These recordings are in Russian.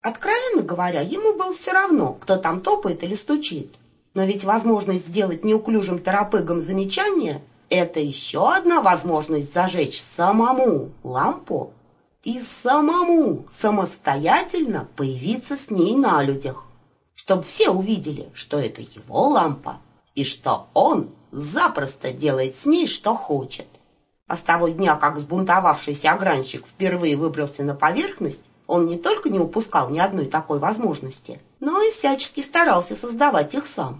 Откровенно говоря, ему было все равно, кто там топает или стучит. Но ведь возможность сделать неуклюжим торопыгом замечание — это еще одна возможность зажечь самому лампу и самому самостоятельно появиться с ней на людях, чтобы все увидели, что это его лампа и что он запросто делает с ней, что хочет. А с того дня, как взбунтовавшийся огранщик впервые выбрался на поверхность, он не только не упускал ни одной такой возможности, но и всячески старался создавать их сам.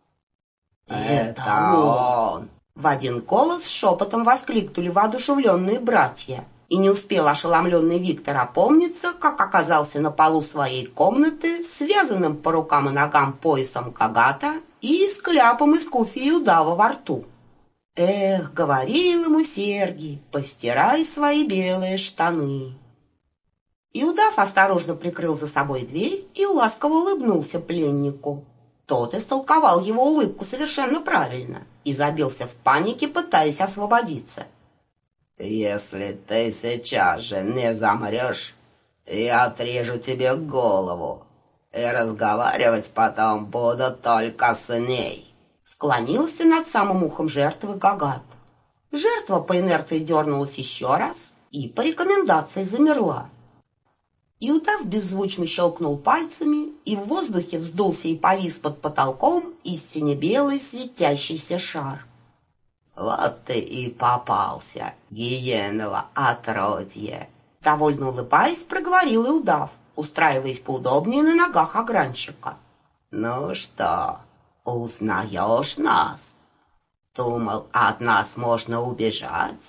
«Это он!» В один голос шепотом воскликнули воодушевленные братья, и не успел ошеломленный Виктор опомниться, как оказался на полу своей комнаты, связанным по рукам и ногам поясом Гагата и с кляпом из куфи и удава во рту. «Эх, говорил ему Сергий, постирай свои белые штаны». Иудав осторожно прикрыл за собой дверь и ласково улыбнулся пленнику. Тот истолковал его улыбку совершенно правильно и забился в панике, пытаясь освободиться. «Если ты сейчас же не замрешь, я отрежу тебе голову, и разговаривать потом буду только с ней», — склонился над самым ухом жертвы Гагат. Жертва по инерции дернулась еще раз и по рекомендации замерла. Иудав беззвучно щелкнул пальцами, и в воздухе вздулся и повис под потолком истинно белый светящийся шар. «Вот ты и попался, гиеново отродье!» Довольно улыбаясь, проговорил Иудав, устраиваясь поудобнее на ногах огранщика. «Ну что, узнаешь нас? Думал, от нас можно убежать?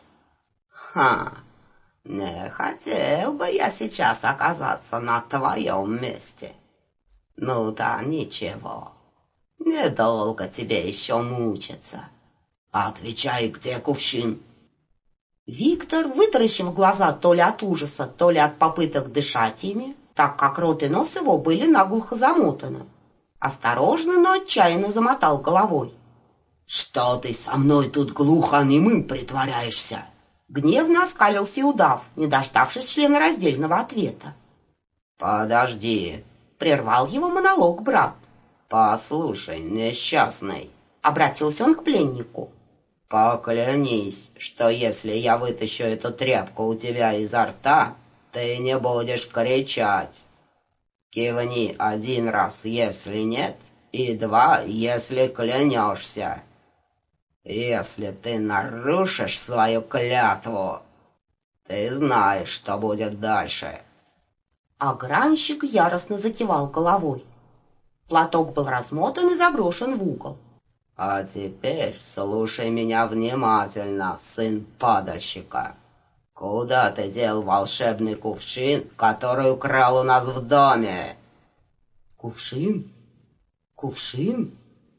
Не хотел бы я сейчас оказаться на твоем месте. Ну да, ничего, недолго тебе еще мучиться. Отвечай, где кувшин?» Виктор, вытаращив глаза то ли от ужаса, то ли от попыток дышать ими, так как рот и нос его были наглухо замотаны, осторожно, но отчаянно замотал головой. «Что ты со мной тут глухонемым притворяешься?» Гневно оскалился Иудав, не дождавшись членораздельного ответа. «Подожди», — прервал его монолог брат. «Послушай, несчастный», — обратился он к пленнику. «Поклянись, что если я вытащу эту тряпку у тебя изо рта, ты не будешь кричать. Кивни 1 раз, если нет, и 2, если клянешься. Если ты нарушишь свою клятву, ты знаешь, что будет дальше». Огранщик яростно закивал головой. Платок был размотан и заброшен в угол. «А теперь слушай меня внимательно, сын падальщика. Куда ты дел волшебный кувшин, который украл у нас в доме?» «Кувшин? Кувшин?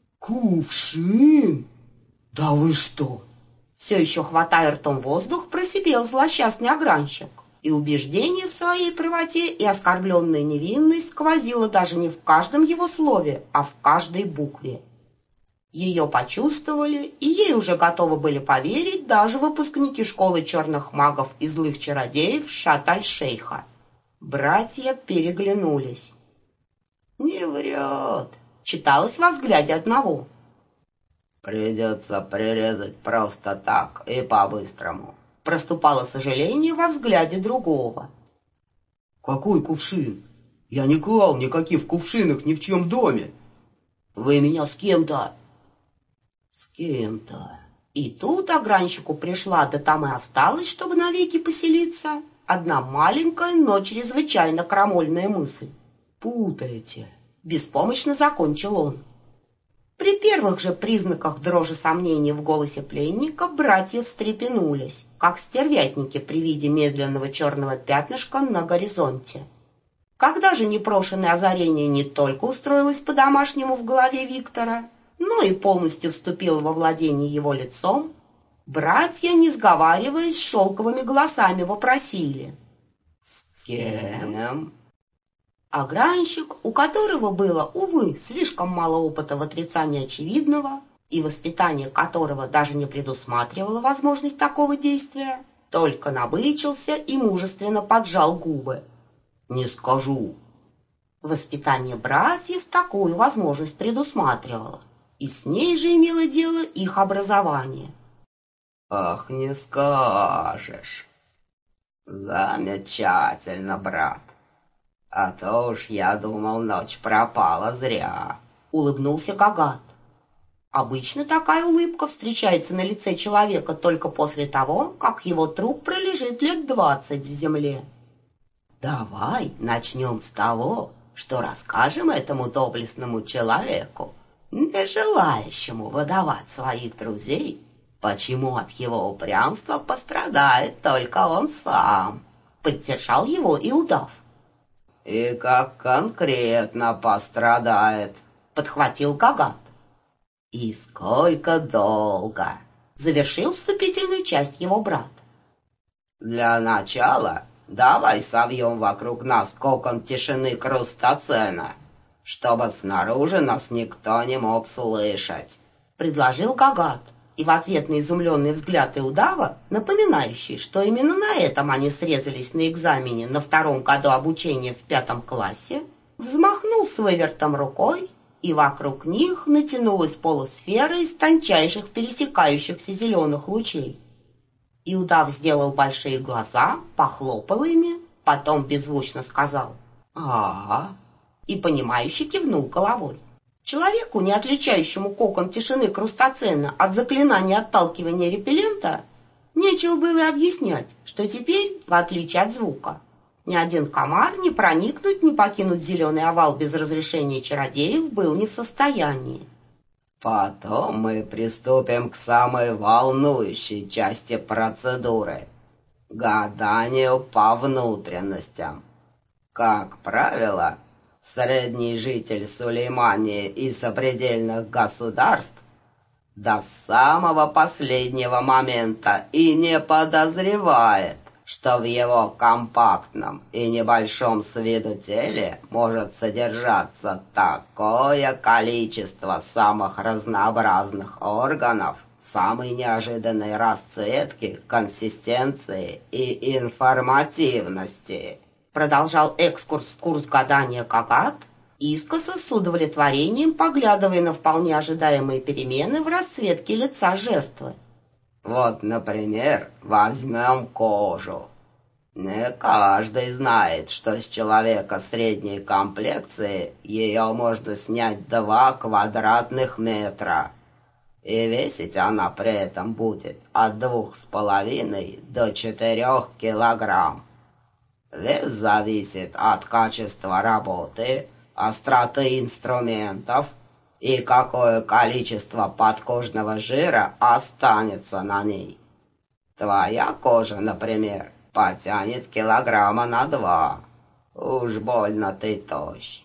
Кувшин? Да вы что?» Все еще хватая ртом воздух, просипел злосчастный огранщик, и убеждение в своей правоте и оскорбленная невинность сквозило даже не в каждом его слове, а в каждой букве. Ее почувствовали, и ей уже готовы были поверить даже выпускники школы черных магов и злых чародеев Шат-аль-Шейха. Братья переглянулись. «Не врет», — читалось во взгляде одного. «Придется прирезать просто так и по-быстрому», — проступало сожаление во взгляде другого. «Какой кувшин? Я не клал никаких в кувшинах ни в чьем доме». «Вы меня с кем-то...» «С кем-то...» И тут огранщику пришла, да там и осталась, чтобы навеки поселиться, одна маленькая, но чрезвычайно крамольная мысль. «Путаете», — беспомощно закончил он. При первых же признаках дрожи сомнений в голосе пленника братья встрепенулись, как стервятники при виде медленного черного пятнышка на горизонте. Когда же непрошенное озарение не только устроилось по-домашнему в голове Виктора, но и полностью вступило во владение его лицом, братья, не сговариваясь, шелковыми голосами вопросили: «С кем?» Огранщик, у которого было, увы, слишком мало опыта в отрицании очевидного, и воспитание которого даже не предусматривало возможность такого действия, только набычился и мужественно поджал губы. «Не скажу». Воспитание братьев такую возможность предусматривало, и с ней же имело дело их образование. Ах, не скажешь. Замечательно, брат. А то уж я думал, ночь пропала зря. Улыбнулся Гагат. Обычно такая улыбка встречается на лице человека только после того, как его труп пролежит лет 20 в земле. Давай начнем с того, что расскажем этому доблестному человеку, не желающему выдавать своих друзей, почему от его упрямства пострадает только он сам. Поддержал его и удав. И как конкретно пострадает, подхватил Гагат. И сколько долго, завершил вступительную часть его брат. Для начала давай совьем вокруг нас кокон тишины Крустацена, чтобы снаружи нас никто не мог слышать, предложил Гагат, и в ответ на изумленный взгляд Иудава, напоминающий, что именно на этом они срезались на экзамене на 2-м году обучения в 5 классе, взмахнул с вывертом рукой, и вокруг них натянулась полусфера из тончайших пересекающихся зеленых лучей. Иудав сделал большие глаза, похлопал ими, потом беззвучно сказал «А-а-а» и понимающе кивнул головой. Человеку, не отличающему кокон тишины Крустацена от заклинания отталкивания репеллента, нечего было объяснять, что теперь, в отличие от звука, ни один комар ни проникнуть, ни покинуть зеленый овал без разрешения чародеев был не в состоянии. Потом мы приступим к самой волнующей части процедуры — гаданию по внутренностям. Как правило, средний житель Сулеймании и сопредельных государств до самого последнего момента и не подозревает, что в его компактном и небольшом с виду теле может содержаться такое количество самых разнообразных органов, самой неожиданной расцветки, консистенции и информативности. Продолжал экскурс в курс гадания Гагат, искоса с удовлетворением поглядывая на вполне ожидаемые перемены в расцветке лица жертвы. Вот, например, возьмем кожу. Не каждый знает, что с человека средней комплекции ее можно снять 2 квадратных метра. И весить она при этом будет от 2,5 до 4 килограмм. Вес зависит от качества работы, остроты инструментов и какое количество подкожного жира останется на ней. Твоя кожа, например, потянет 2 килограмма. Уж больно ты тощ.